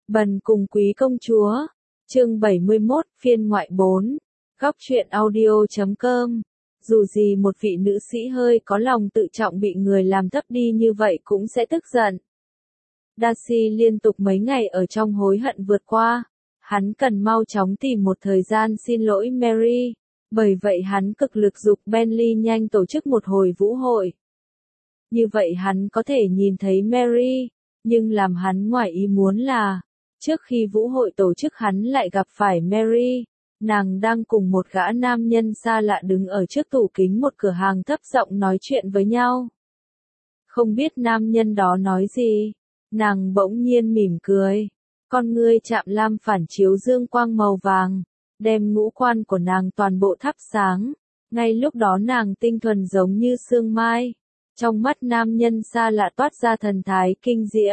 Bần cùng quý công chúa. Chương 71, phiên ngoại 4. Góc truyện audio.com. Dù gì một vị nữ sĩ hơi có lòng tự trọng bị người làm thấp đi như vậy cũng sẽ tức giận. Darcy liên tục mấy ngày ở trong hối hận vượt qua. Hắn cần mau chóng tìm một thời gian xin lỗi Mary. Bởi vậy hắn cực lực giục Bentley nhanh tổ chức một hồi vũ hội. Như vậy hắn có thể nhìn thấy Mary. Nhưng làm hắn ngoài ý muốn là, trước khi vũ hội tổ chức hắn lại gặp phải Mary. Nàng đang cùng một gã nam nhân xa lạ đứng ở trước tủ kính một cửa hàng thấp giọng nói chuyện với nhau. Không biết nam nhân đó nói gì, nàng bỗng nhiên mỉm cười. Con ngươi chạm lam phản chiếu dương quang màu vàng, đem ngũ quan của nàng toàn bộ thắp sáng. Ngay lúc đó nàng tinh thuần giống như sương mai. Trong mắt nam nhân xa lạ toát ra thần thái kinh diễm.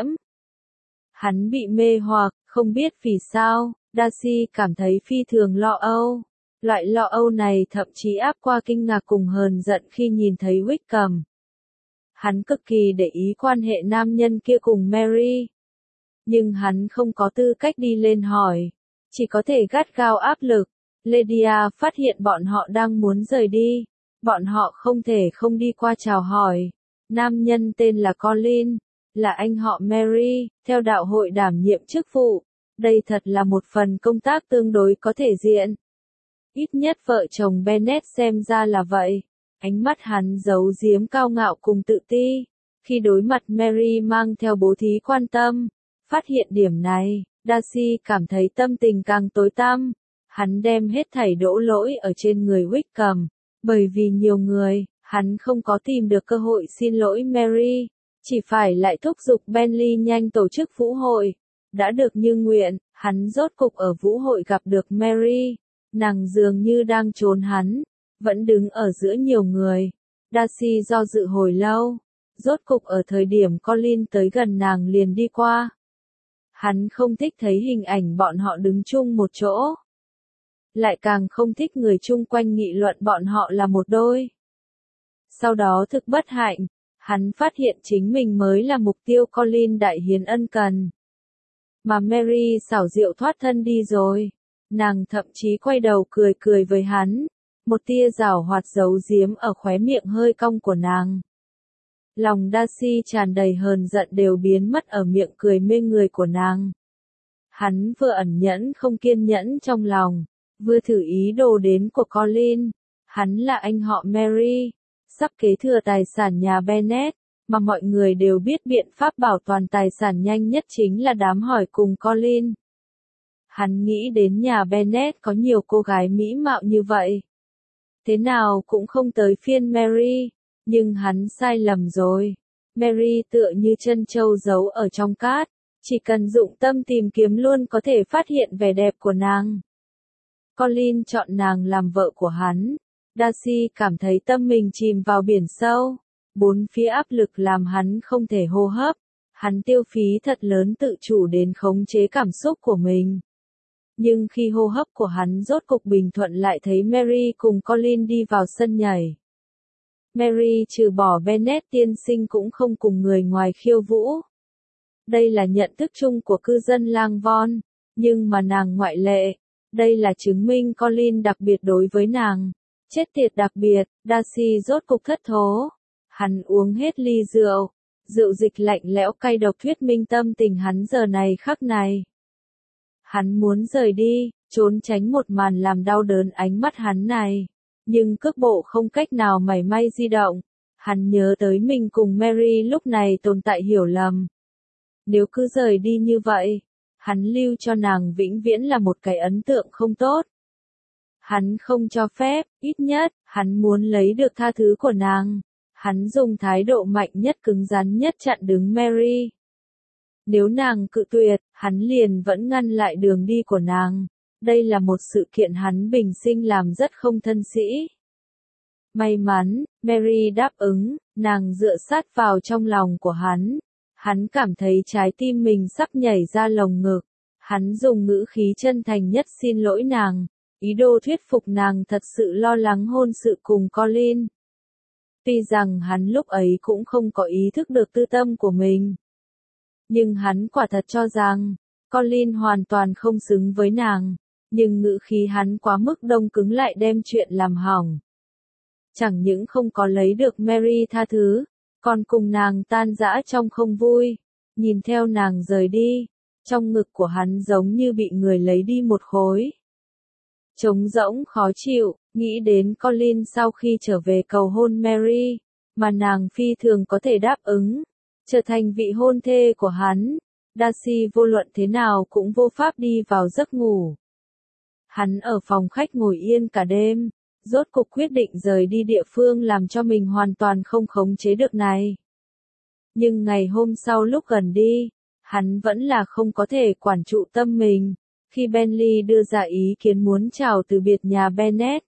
Hắn bị mê hoặc, không biết vì sao, Darcy cảm thấy phi thường lo âu. Loại lo âu này thậm chí áp qua kinh ngạc cùng hờn giận khi nhìn thấy Wickham. Hắn cực kỳ để ý quan hệ nam nhân kia cùng Mary. Nhưng hắn không có tư cách đi lên hỏi, chỉ có thể gắt gao áp lực. Lydia phát hiện bọn họ đang muốn rời đi. Bọn họ không thể không đi qua chào hỏi. Nam nhân tên là Colin, là anh họ Mary, theo đạo hội đảm nhiệm chức vụ. Đây thật là một phần công tác tương đối có thể diện. Ít nhất vợ chồng Bennet xem ra là vậy. Ánh mắt hắn giấu giếm cao ngạo cùng tự ti. Khi đối mặt Mary mang theo bố thí quan tâm, phát hiện điểm này, Darcy cảm thấy tâm tình càng tối tăm. Hắn đem hết thảy đổ lỗi ở trên người Wickham. Bởi vì nhiều người, hắn không có tìm được cơ hội xin lỗi Mary. Chỉ phải lại thúc giục Bentley nhanh tổ chức vũ hội. Đã được như nguyện, hắn rốt cục ở vũ hội gặp được Mary. Nàng dường như đang trốn hắn, vẫn đứng ở giữa nhiều người. Darcy do dự hồi lâu, rốt cục ở thời điểm Colin tới gần nàng liền đi qua. Hắn không thích thấy hình ảnh bọn họ đứng chung một chỗ. Lại càng không thích người chung quanh nghị luận bọn họ là một đôi. Sau đó thực bất hạnh, hắn phát hiện chính mình mới là mục tiêu Colin đại hiến ân cần. Mà Mary xảo diệu thoát thân đi rồi. Nàng thậm chí quay đầu cười cười với hắn. Một tia giảo hoạt giấu giếm ở khóe miệng hơi cong của nàng. Lòng Darcy tràn đầy hờn giận đều biến mất ở miệng cười mê người của nàng. Hắn vừa ẩn nhẫn không kiên nhẫn trong lòng, vừa thử ý đồ đến của Colin. Hắn là anh họ Mary, sắp kế thừa tài sản nhà Bennet, mà mọi người đều biết biện pháp bảo toàn tài sản nhanh nhất chính là đám hỏi cùng Colin. Hắn nghĩ đến nhà Bennet có nhiều cô gái mỹ mạo như vậy. Thế nào cũng không tới phiên Mary, nhưng hắn sai lầm rồi. Mary tựa như chân châu giấu ở trong cát, chỉ cần dụng tâm tìm kiếm luôn có thể phát hiện vẻ đẹp của nàng. Colin chọn nàng làm vợ của hắn. Darcy cảm thấy tâm mình chìm vào biển sâu. Bốn phía áp lực làm hắn không thể hô hấp. Hắn tiêu phí thật lớn tự chủ đến khống chế cảm xúc của mình. Nhưng khi hô hấp của hắn rốt cục bình thuận lại thấy Mary cùng Colin đi vào sân nhảy. Mary trừ bỏ Bennet tiên sinh cũng không cùng người ngoài khiêu vũ. Đây là nhận thức chung của cư dân lang Von, nhưng mà nàng ngoại lệ. Đây là chứng minh Colin đặc biệt đối với nàng. Chết tiệt đặc biệt, Darcy rốt cục thất thố. Hắn uống hết ly rượu. Rượu dịch lạnh lẽo cay độc thuyết minh tâm tình hắn giờ này khắc này. Hắn muốn rời đi, trốn tránh một màn làm đau đớn ánh mắt hắn này. Nhưng cước bộ không cách nào mảy may di động. Hắn nhớ tới mình cùng Mary lúc này tồn tại hiểu lầm. Nếu cứ rời đi như vậy, hắn lưu cho nàng vĩnh viễn là một cái ấn tượng không tốt. Hắn không cho phép, ít nhất, hắn muốn lấy được tha thứ của nàng. Hắn dùng thái độ mạnh nhất cứng rắn nhất chặn đứng Mary. Nếu nàng cự tuyệt, hắn liền vẫn ngăn lại đường đi của nàng. Đây là một sự kiện hắn bình sinh làm rất không thân sĩ. May mắn, Mary đáp ứng, nàng dựa sát vào trong lòng của hắn. Hắn cảm thấy trái tim mình sắp nhảy ra lồng ngực. Hắn dùng ngữ khí chân thành nhất xin lỗi nàng. Ý đồ thuyết phục nàng thật sự lo lắng hôn sự cùng Colin. Tuy rằng hắn lúc ấy cũng không có ý thức được tư tâm của mình. Nhưng hắn quả thật cho rằng, Colin hoàn toàn không xứng với nàng, nhưng ngữ khí hắn quá mức đông cứng lại đem chuyện làm hỏng. Chẳng những không có lấy được Mary tha thứ, còn cùng nàng tan rã trong không vui, nhìn theo nàng rời đi, trong ngực của hắn giống như bị người lấy đi một khối. Trống rỗng khó chịu, nghĩ đến Colin sau khi trở về cầu hôn Mary, mà nàng phi thường có thể đáp ứng, trở thành vị hôn thê của hắn, Darcy vô luận thế nào cũng vô pháp đi vào giấc ngủ. Hắn ở phòng khách ngồi yên cả đêm, rốt cục quyết định rời đi địa phương làm cho mình hoàn toàn không khống chế được này. Nhưng ngày hôm sau lúc gần đi, hắn vẫn là không có thể quản trụ tâm mình, khi Bentley đưa ra ý kiến muốn chào từ biệt nhà Bennet.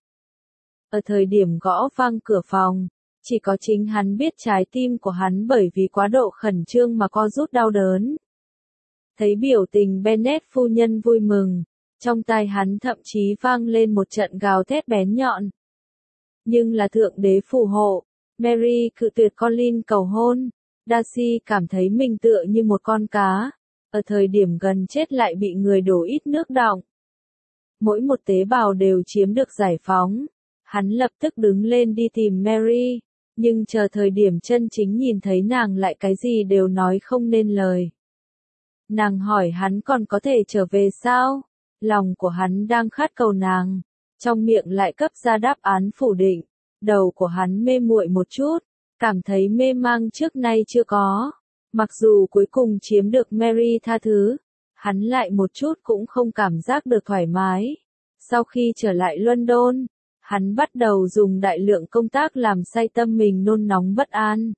Ở thời điểm gõ vang cửa phòng, chỉ có chính hắn biết trái tim của hắn bởi vì quá độ khẩn trương mà co rút đau đớn. Thấy biểu tình Bennet phu nhân vui mừng, trong tai hắn thậm chí vang lên một trận gào thét bén nhọn. Nhưng là thượng đế phù hộ, Mary cự tuyệt Colin cầu hôn, Darcy cảm thấy mình tựa như một con cá, ở thời điểm gần chết lại bị người đổ ít nước đọng. Mỗi một tế bào đều chiếm được giải phóng, hắn lập tức đứng lên đi tìm Mary, nhưng chờ thời điểm chân chính nhìn thấy nàng lại cái gì đều nói không nên lời. Nàng hỏi hắn còn có thể trở về sao? Lòng của hắn đang khát cầu nàng, trong miệng lại cấp ra đáp án phủ định, đầu của hắn mê muội một chút, cảm thấy mê mang trước nay chưa có. Mặc dù cuối cùng chiếm được Mary tha thứ, hắn lại một chút cũng không cảm giác được thoải mái. Sau khi trở lại London, hắn bắt đầu dùng đại lượng công tác làm say tâm mình nôn nóng bất an.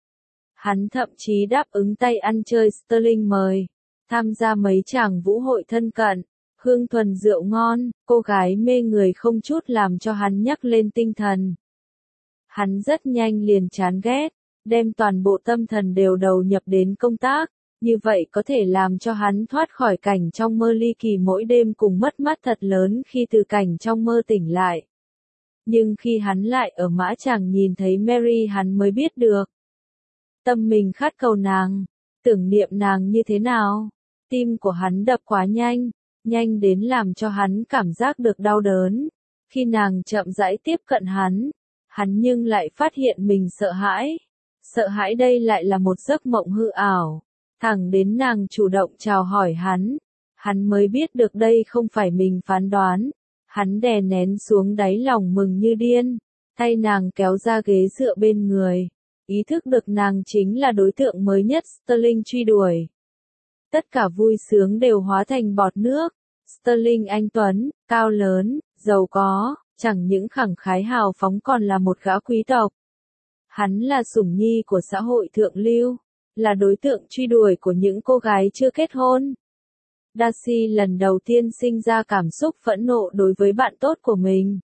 Hắn thậm chí đáp ứng tay ăn chơi Sterling mời, tham gia mấy chàng vũ hội thân cận, hương thuần rượu ngon, cô gái mê người không chút làm cho hắn nhắc lên tinh thần. Hắn rất nhanh liền chán ghét, đem toàn bộ tâm thần đều đầu nhập đến công tác, như vậy có thể làm cho hắn thoát khỏi cảnh trong mơ ly kỳ mỗi đêm cùng mất mát thật lớn khi từ cảnh trong mơ tỉnh lại. Nhưng khi hắn lại ở mã chàng nhìn thấy Mary hắn mới biết được. Tâm mình khát cầu nàng, tưởng niệm nàng như thế nào, tim của hắn đập quá nhanh, nhanh đến làm cho hắn cảm giác được đau đớn. Khi nàng chậm rãi tiếp cận hắn nhưng lại phát hiện mình sợ hãi. Sợ hãi đây lại là một giấc mộng hư ảo. Thẳng đến nàng chủ động chào hỏi hắn mới biết được đây không phải mình phán đoán. Hắn đè nén xuống đáy lòng mừng như điên, thay nàng kéo ra ghế dựa bên người. Ý thức được nàng chính là đối tượng mới nhất Sterling truy đuổi. Tất cả vui sướng đều hóa thành bọt nước. Sterling anh tuấn, cao lớn, giàu có, chẳng những khẳng khái hào phóng còn là một gã quý tộc. Hắn là sủng nhi của xã hội thượng lưu, là đối tượng truy đuổi của những cô gái chưa kết hôn. Darcy lần đầu tiên sinh ra cảm xúc phẫn nộ đối với bạn tốt của mình.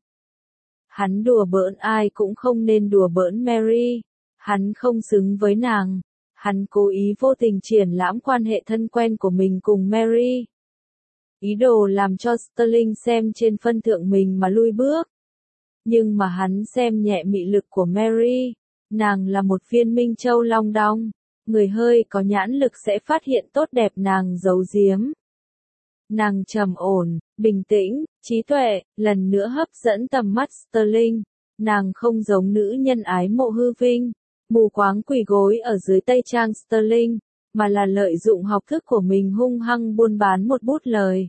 Hắn đùa bỡn ai cũng không nên đùa bỡn Mary, hắn không xứng với nàng. Hắn cố ý vô tình triển lãm quan hệ thân quen của mình cùng Mary. Ý đồ làm cho Sterling xem trên phân thượng mình mà lui bước. Nhưng mà hắn xem nhẹ mị lực của Mary. Nàng là một viên minh châu long đong. Người hơi có nhãn lực sẽ phát hiện tốt đẹp nàng giấu giếm. Nàng trầm ổn, bình tĩnh, trí tuệ, lần nữa hấp dẫn tầm mắt Sterling. Nàng không giống nữ nhân ái mộ hư vinh, mù quáng quỳ gối ở dưới tay trang Sterling, mà là lợi dụng học thức của mình hung hăng buôn bán một bút lời.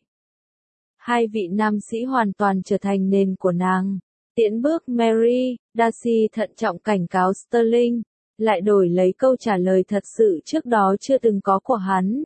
Hai vị nam sĩ hoàn toàn trở thành nền của nàng. Tiễn bước Mary, Darcy thận trọng cảnh cáo Sterling, lại đổi lấy câu trả lời thật sự trước đó chưa từng có của hắn.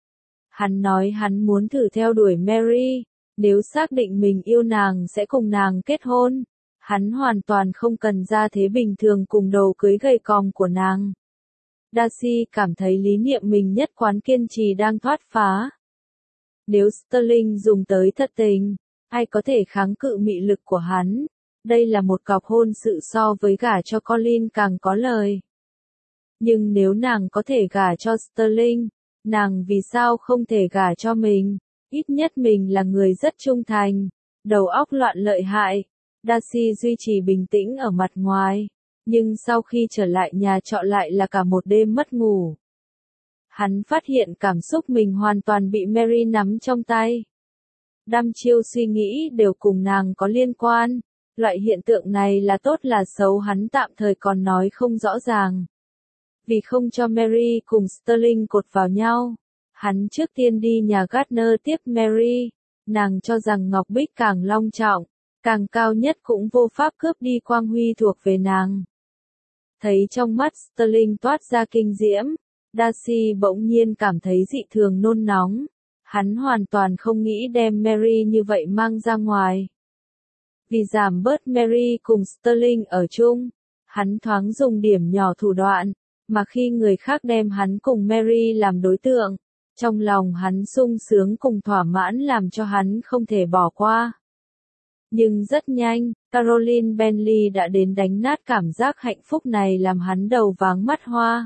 Hắn nói hắn muốn thử theo đuổi Mary, nếu xác định mình yêu nàng sẽ cùng nàng kết hôn. Hắn hoàn toàn không cần ra thế bình thường cùng đầu cưới gầy còm của nàng. Darcy cảm thấy lý niệm mình nhất quán kiên trì đang thoát phá. Nếu Sterling dùng tới thật tình, ai có thể kháng cự mị lực của hắn? Đây là một cọc hôn sự so với gả cho Colin càng có lời. Nhưng nếu nàng có thể gả cho Sterling, nàng vì sao không thể gả cho mình? Ít nhất mình là người rất trung thành, đầu óc loạn lợi hại. Darcy duy trì bình tĩnh ở mặt ngoài, nhưng sau khi trở lại nhà trọ lại là cả một đêm mất ngủ. Hắn phát hiện cảm xúc mình hoàn toàn bị Mary nắm trong tay. Đăm chiêu suy nghĩ đều cùng nàng có liên quan. Loại hiện tượng này là tốt là xấu hắn tạm thời còn nói không rõ ràng. Vì không cho Mary cùng Sterling cột vào nhau, hắn trước tiên đi nhà Gardner tiếp Mary. Nàng cho rằng ngọc bích càng long trọng, càng cao nhất cũng vô pháp cướp đi quang huy thuộc về nàng. Thấy trong mắt Sterling toát ra kinh diễm, Darcy bỗng nhiên cảm thấy dị thường nôn nóng. Hắn hoàn toàn không nghĩ đem Mary như vậy mang ra ngoài. Vì giảm bớt Mary cùng Sterling ở chung, hắn thoáng dùng điểm nhỏ thủ đoạn, mà khi người khác đem hắn cùng Mary làm đối tượng, trong lòng hắn sung sướng cùng thỏa mãn làm cho hắn không thể bỏ qua. Nhưng rất nhanh, Caroline Bentley đã đến đánh nát cảm giác hạnh phúc này làm hắn đầu váng mắt hoa.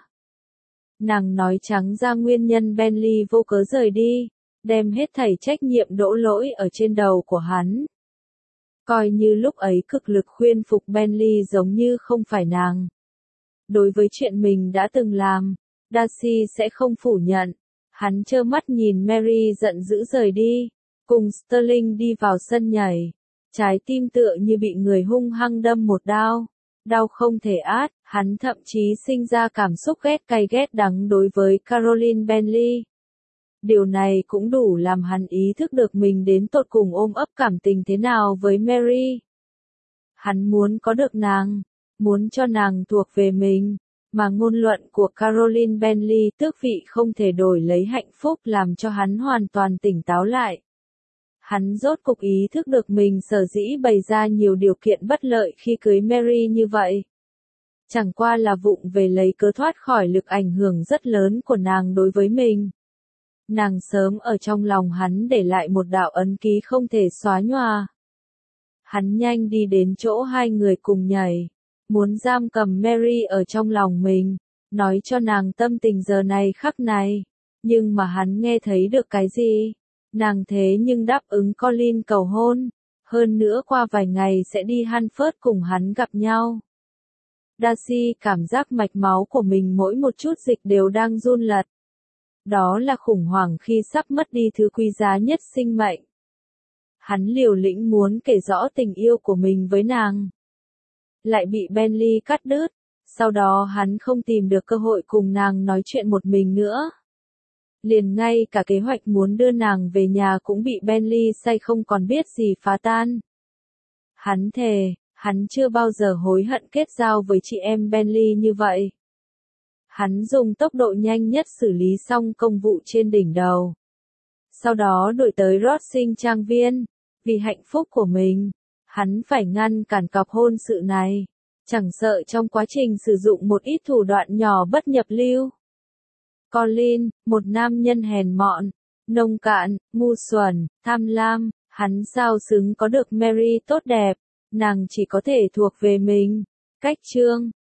Nàng nói trắng ra nguyên nhân Bentley vô cớ rời đi, đem hết thảy trách nhiệm đổ lỗi ở trên đầu của hắn. Coi như lúc ấy cực lực khuyên phục Bentley giống như không phải nàng. Đối với chuyện mình đã từng làm, Darcy sẽ không phủ nhận. Hắn trơ mắt nhìn Mary giận dữ rời đi, cùng Sterling đi vào sân nhảy. Trái tim tựa như bị người hung hăng đâm một đao. Đau không thể át, hắn thậm chí sinh ra cảm xúc ghét cay ghét đắng đối với Caroline Bentley. Điều này cũng đủ làm hắn ý thức được mình đến tột cùng ôm ấp cảm tình thế nào với Mary. Hắn muốn có được nàng, muốn cho nàng thuộc về mình, mà ngôn luận của Caroline Bentley tước vị không thể đổi lấy hạnh phúc làm cho hắn hoàn toàn tỉnh táo lại. Hắn rốt cục ý thức được mình sở dĩ bày ra nhiều điều kiện bất lợi khi cưới Mary như vậy. Chẳng qua là vụng về lấy cớ thoát khỏi lực ảnh hưởng rất lớn của nàng đối với mình. Nàng sớm ở trong lòng hắn để lại một đạo ấn ký không thể xóa nhòa. Hắn nhanh đi đến chỗ hai người cùng nhảy, muốn giam cầm Mary ở trong lòng mình, nói cho nàng tâm tình giờ này khắc này. Nhưng mà hắn nghe thấy được cái gì? Nàng thế nhưng đáp ứng Colin cầu hôn, hơn nữa qua vài ngày sẽ đi Hanford cùng hắn gặp nhau. Darcy cảm giác mạch máu của mình mỗi một chút dịch đều đang run lật. Đó là khủng hoảng khi sắp mất đi thứ quý giá nhất sinh mệnh. Hắn liều lĩnh muốn kể rõ tình yêu của mình với nàng. Lại bị Bentley cắt đứt, sau đó hắn không tìm được cơ hội cùng nàng nói chuyện một mình nữa. Liền ngay cả kế hoạch muốn đưa nàng về nhà cũng bị Bentley say không còn biết gì phá tan. Hắn thề, hắn chưa bao giờ hối hận kết giao với chị em Bentley như vậy. Hắn dùng tốc độ nhanh nhất xử lý xong công vụ trên đỉnh đầu. Sau đó đuổi tới Rossing trang viên. Vì hạnh phúc của mình, hắn phải ngăn cản cọc hôn sự này. Chẳng sợ trong quá trình sử dụng một ít thủ đoạn nhỏ bất nhập lưu. Colin, một nam nhân hèn mọn, nông cạn, ngu xuẩn, tham lam, hắn sao xứng có được Mary tốt đẹp, nàng chỉ có thể thuộc về mình. Cách chương